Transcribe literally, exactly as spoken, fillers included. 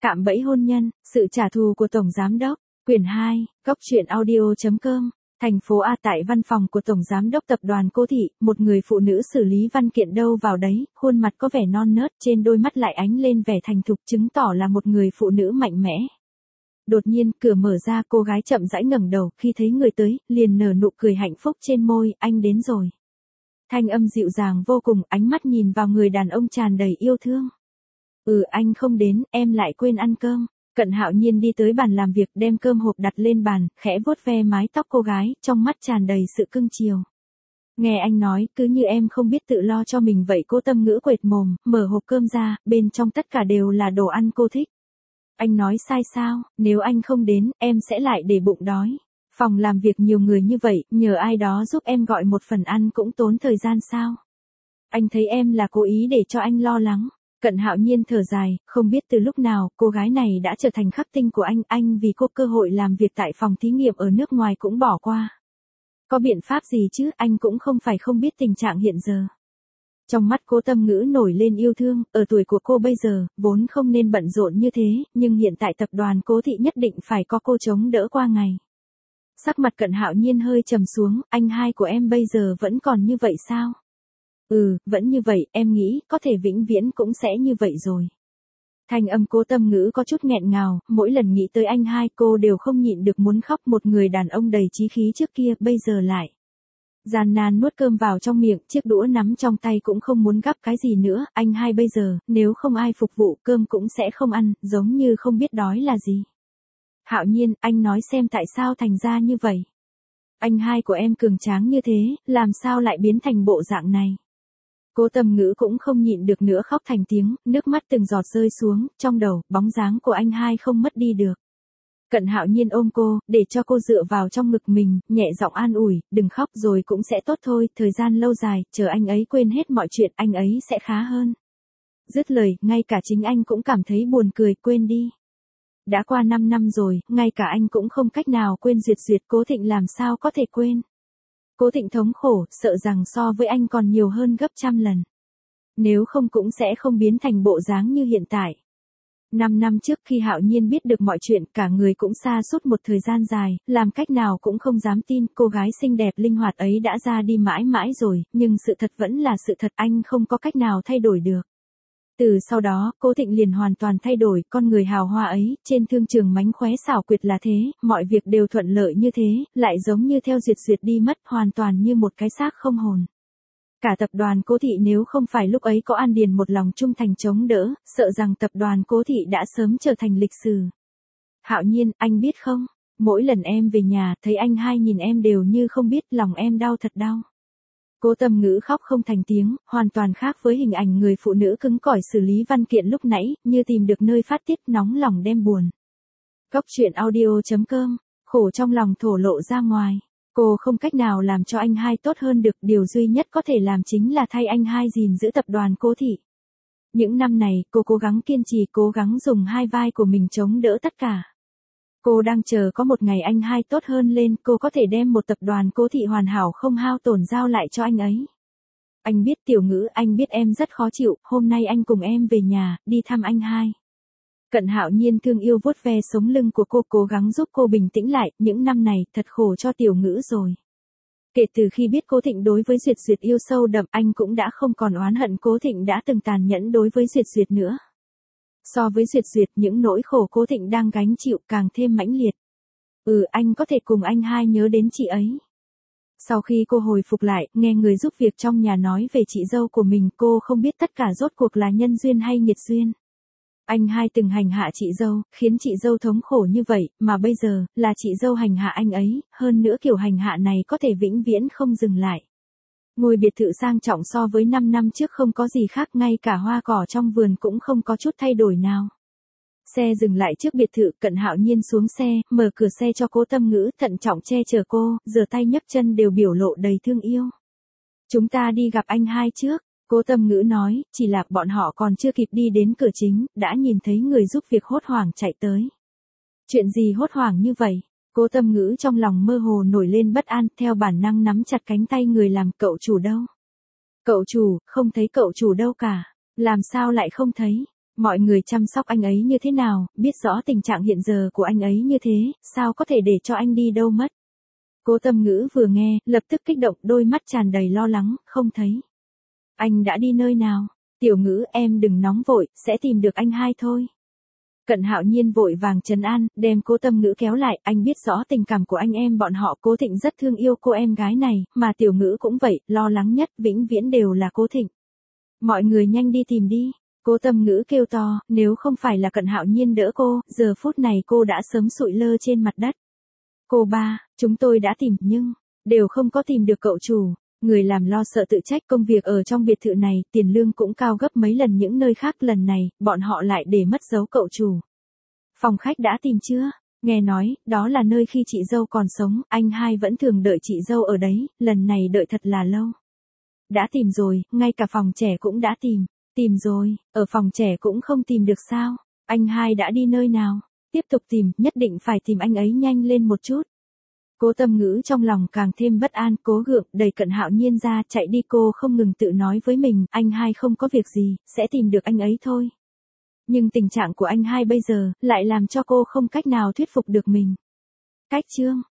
Cạm bẫy hôn nhân, sự trả thù của Tổng Giám đốc, quyển hai, góc truyện audio.com, thành phố A. Tại văn phòng của Tổng Giám đốc Tập đoàn Cô Thị, một người phụ nữ xử lý văn kiện đâu vào đấy, khuôn mặt có vẻ non nớt, trên đôi mắt lại ánh lên vẻ thành thục, chứng tỏ là một người phụ nữ mạnh mẽ. Đột nhiên, cửa mở ra, cô gái chậm rãi ngẩng đầu, khi thấy người tới, liền nở nụ cười hạnh phúc trên môi, anh đến rồi. Thanh âm dịu dàng vô cùng, ánh mắt nhìn vào người đàn ông tràn đầy yêu thương. Ừ, anh không đến, em lại quên ăn cơm. Cận Hạo Nhiên đi tới bàn làm việc, đem cơm hộp đặt lên bàn, khẽ vuốt ve mái tóc cô gái, trong mắt tràn đầy sự cưng chiều. Nghe anh nói, cứ như em không biết tự lo cho mình vậy. Cô Tâm Ngữ quệt mồm, mở hộp cơm ra, bên trong tất cả đều là đồ ăn cô thích. Anh nói sai sao, nếu anh không đến, em sẽ lại để bụng đói. Phòng làm việc nhiều người như vậy, nhờ ai đó giúp em gọi một phần ăn cũng tốn thời gian sao? Anh thấy em là cố ý để cho anh lo lắng. Cận Hạo Nhiên thở dài, không biết từ lúc nào, cô gái này đã trở thành khắc tinh của anh, anh vì cô cơ hội làm việc tại phòng thí nghiệm ở nước ngoài cũng bỏ qua. Có biện pháp gì chứ, anh cũng không phải không biết tình trạng hiện giờ. Trong mắt Cố Tâm Ngữ nổi lên yêu thương, ở tuổi của cô bây giờ, vốn không nên bận rộn như thế, nhưng hiện tại tập đoàn Cố Thị nhất định phải có cô chống đỡ qua ngày. Sắc mặt Cận Hạo Nhiên hơi trầm xuống, anh hai của em bây giờ vẫn còn như vậy sao? Ừ, vẫn như vậy, em nghĩ, có thể vĩnh viễn cũng sẽ như vậy rồi. Thanh âm Cố Tâm Ngữ có chút nghẹn ngào, mỗi lần nghĩ tới anh hai cô đều không nhịn được muốn khóc. Một người đàn ông đầy chí khí trước kia, bây giờ lại gian nan nuốt cơm vào trong miệng, chiếc đũa nắm trong tay cũng không muốn gắp cái gì nữa. Anh hai bây giờ, nếu không ai phục vụ, cơm cũng sẽ không ăn, giống như không biết đói là gì. Hạo Nhiên, anh nói xem tại sao thành ra như vậy. Anh hai của em cường tráng như thế, làm sao lại biến thành bộ dạng này? Cố Tâm Ngữ cũng không nhịn được nữa khóc thành tiếng, nước mắt từng giọt rơi xuống, trong đầu, bóng dáng của anh hai không mất đi được. Cận Hạo Nhiên ôm cô, để cho cô dựa vào trong ngực mình, nhẹ giọng an ủi, đừng khóc rồi cũng sẽ tốt thôi, thời gian lâu dài, chờ anh ấy quên hết mọi chuyện, anh ấy sẽ khá hơn. Dứt lời, ngay cả chính anh cũng cảm thấy buồn cười, quên đi. Đã qua năm năm rồi, ngay cả anh cũng không cách nào quên. Duyệt Duyệt, Cố Thịnh làm sao có thể quên. Cố Thịnh thống khổ, sợ rằng so với anh còn nhiều hơn gấp trăm lần. Nếu không cũng sẽ không biến thành bộ dáng như hiện tại. Năm năm trước khi Hạo Nhiên biết được mọi chuyện, cả người cũng sa sút một thời gian dài, làm cách nào cũng không dám tin cô gái xinh đẹp linh hoạt ấy đã ra đi mãi mãi rồi, nhưng sự thật vẫn là sự thật, anh không có cách nào thay đổi được. Từ sau đó, Cố Thịnh liền hoàn toàn thay đổi, con người hào hoa ấy, trên thương trường mánh khóe xảo quyệt là thế, mọi việc đều thuận lợi như thế, lại giống như theo Duyệt Duyệt đi mất, hoàn toàn như một cái xác không hồn. Cả tập đoàn Cố Thị nếu không phải lúc ấy có An Điền một lòng trung thành chống đỡ, sợ rằng tập đoàn Cố Thị đã sớm trở thành lịch sử. Hạo Nhiên, anh biết không, mỗi lần em về nhà, thấy anh hai nhìn em đều như không biết, lòng em đau thật đau. Cố Tâm Ngữ khóc không thành tiếng, hoàn toàn khác với hình ảnh người phụ nữ cứng cỏi xử lý văn kiện lúc nãy, như tìm được nơi phát tiết, nóng lòng đem buồn. Góc truyện audio.com, khổ trong lòng thổ lộ ra ngoài. Cô không cách nào làm cho anh hai tốt hơn được, điều duy nhất có thể làm chính là thay anh hai gìn giữ tập đoàn Cố Thị. Những năm này, cô cố gắng kiên trì, cố gắng dùng hai vai của mình chống đỡ tất cả. Cô đang chờ có một ngày anh hai tốt hơn lên, cô có thể đem một tập đoàn Cố Thị hoàn hảo không hao tổn giao lại cho anh ấy. Anh biết Tiểu Ngữ, anh biết em rất khó chịu, hôm nay anh cùng em về nhà, đi thăm anh hai. Cận Hạo Nhiên thương yêu vuốt ve sống lưng của cô, cố gắng giúp cô bình tĩnh lại, những năm này, thật khổ cho Tiểu Ngữ rồi. Kể từ khi biết Cố Thịnh đối với Duyệt Duyệt yêu sâu đậm, anh cũng đã không còn oán hận Cố Thịnh đã từng tàn nhẫn đối với Duyệt Duyệt nữa. So với Duyệt Duyệt, những nỗi khổ Cố Thịnh đang gánh chịu càng thêm mãnh liệt. Ừ, anh có thể cùng anh hai nhớ đến chị ấy. Sau khi cô hồi phục lại, nghe người giúp việc trong nhà nói về chị dâu của mình, cô không biết tất cả rốt cuộc là nhân duyên hay nghiệt duyên. Anh hai từng hành hạ chị dâu, khiến chị dâu thống khổ như vậy, mà bây giờ, là chị dâu hành hạ anh ấy, hơn nữa kiểu hành hạ này có thể vĩnh viễn không dừng lại. Ngôi biệt thự sang trọng so với năm năm trước không có gì khác, ngay cả hoa cỏ trong vườn cũng không có chút thay đổi nào. Xe dừng lại trước biệt thự, Cận Hạo Nhiên xuống xe, mở cửa xe cho Cố Tâm Ngữ, thận trọng che chở cô, giơ tay nhấc chân đều biểu lộ đầy thương yêu. Chúng ta đi gặp anh hai trước. Cố Tâm Ngữ nói, chỉ là bọn họ còn chưa kịp đi đến cửa chính, đã nhìn thấy người giúp việc hốt hoảng chạy tới. Chuyện gì hốt hoảng như vậy? Cố Tâm Ngữ trong lòng mơ hồ nổi lên bất an, theo bản năng nắm chặt cánh tay người làm. Cậu chủ đâu? Cậu chủ, không thấy cậu chủ đâu cả. Làm sao lại không thấy? Mọi người chăm sóc anh ấy như thế nào, biết rõ tình trạng hiện giờ của anh ấy như thế, sao có thể để cho anh đi đâu mất. Cố Tâm Ngữ vừa nghe, lập tức kích động, đôi mắt tràn đầy lo lắng, không thấy. Anh đã đi nơi nào? Tiểu Ngữ, em đừng nóng vội, sẽ tìm được anh hai thôi. Cận Hạo Nhiên vội vàng trấn an, đem Cố Tâm Ngữ kéo lại, anh biết rõ tình cảm của anh em bọn họ, Cố Thịnh rất thương yêu cô em gái này, mà Tiểu Ngữ cũng vậy, lo lắng nhất vĩnh viễn đều là Cố Thịnh. Mọi người nhanh đi tìm đi. Cố Tâm Ngữ kêu to, nếu không phải là Cận Hạo Nhiên đỡ cô, giờ phút này cô đã sớm sụi lơ trên mặt đất. Cô ba, chúng tôi đã tìm, nhưng, đều không có tìm được cậu chủ. Người làm lo sợ tự trách, công việc ở trong biệt thự này, tiền lương cũng cao gấp mấy lần những nơi khác, lần này, bọn họ lại để mất dấu cậu chủ. Phòng khách đã tìm chưa? Nghe nói, đó là nơi khi chị dâu còn sống, anh hai vẫn thường đợi chị dâu ở đấy, lần này đợi thật là lâu. Đã tìm rồi, ngay cả phòng trẻ cũng đã tìm. Tìm rồi, ở phòng trẻ cũng không tìm được sao? Anh hai đã đi nơi nào? Tiếp tục tìm, nhất định phải tìm anh ấy nhanh lên một chút. Cố Tâm Ngữ trong lòng càng thêm bất an, cố gượng, đẩy Cận Hạo Nhiên ra, chạy đi, cô không ngừng tự nói với mình, anh hai không có việc gì, sẽ tìm được anh ấy thôi. Nhưng tình trạng của anh hai bây giờ, lại làm cho cô không cách nào thuyết phục được mình. Cách chương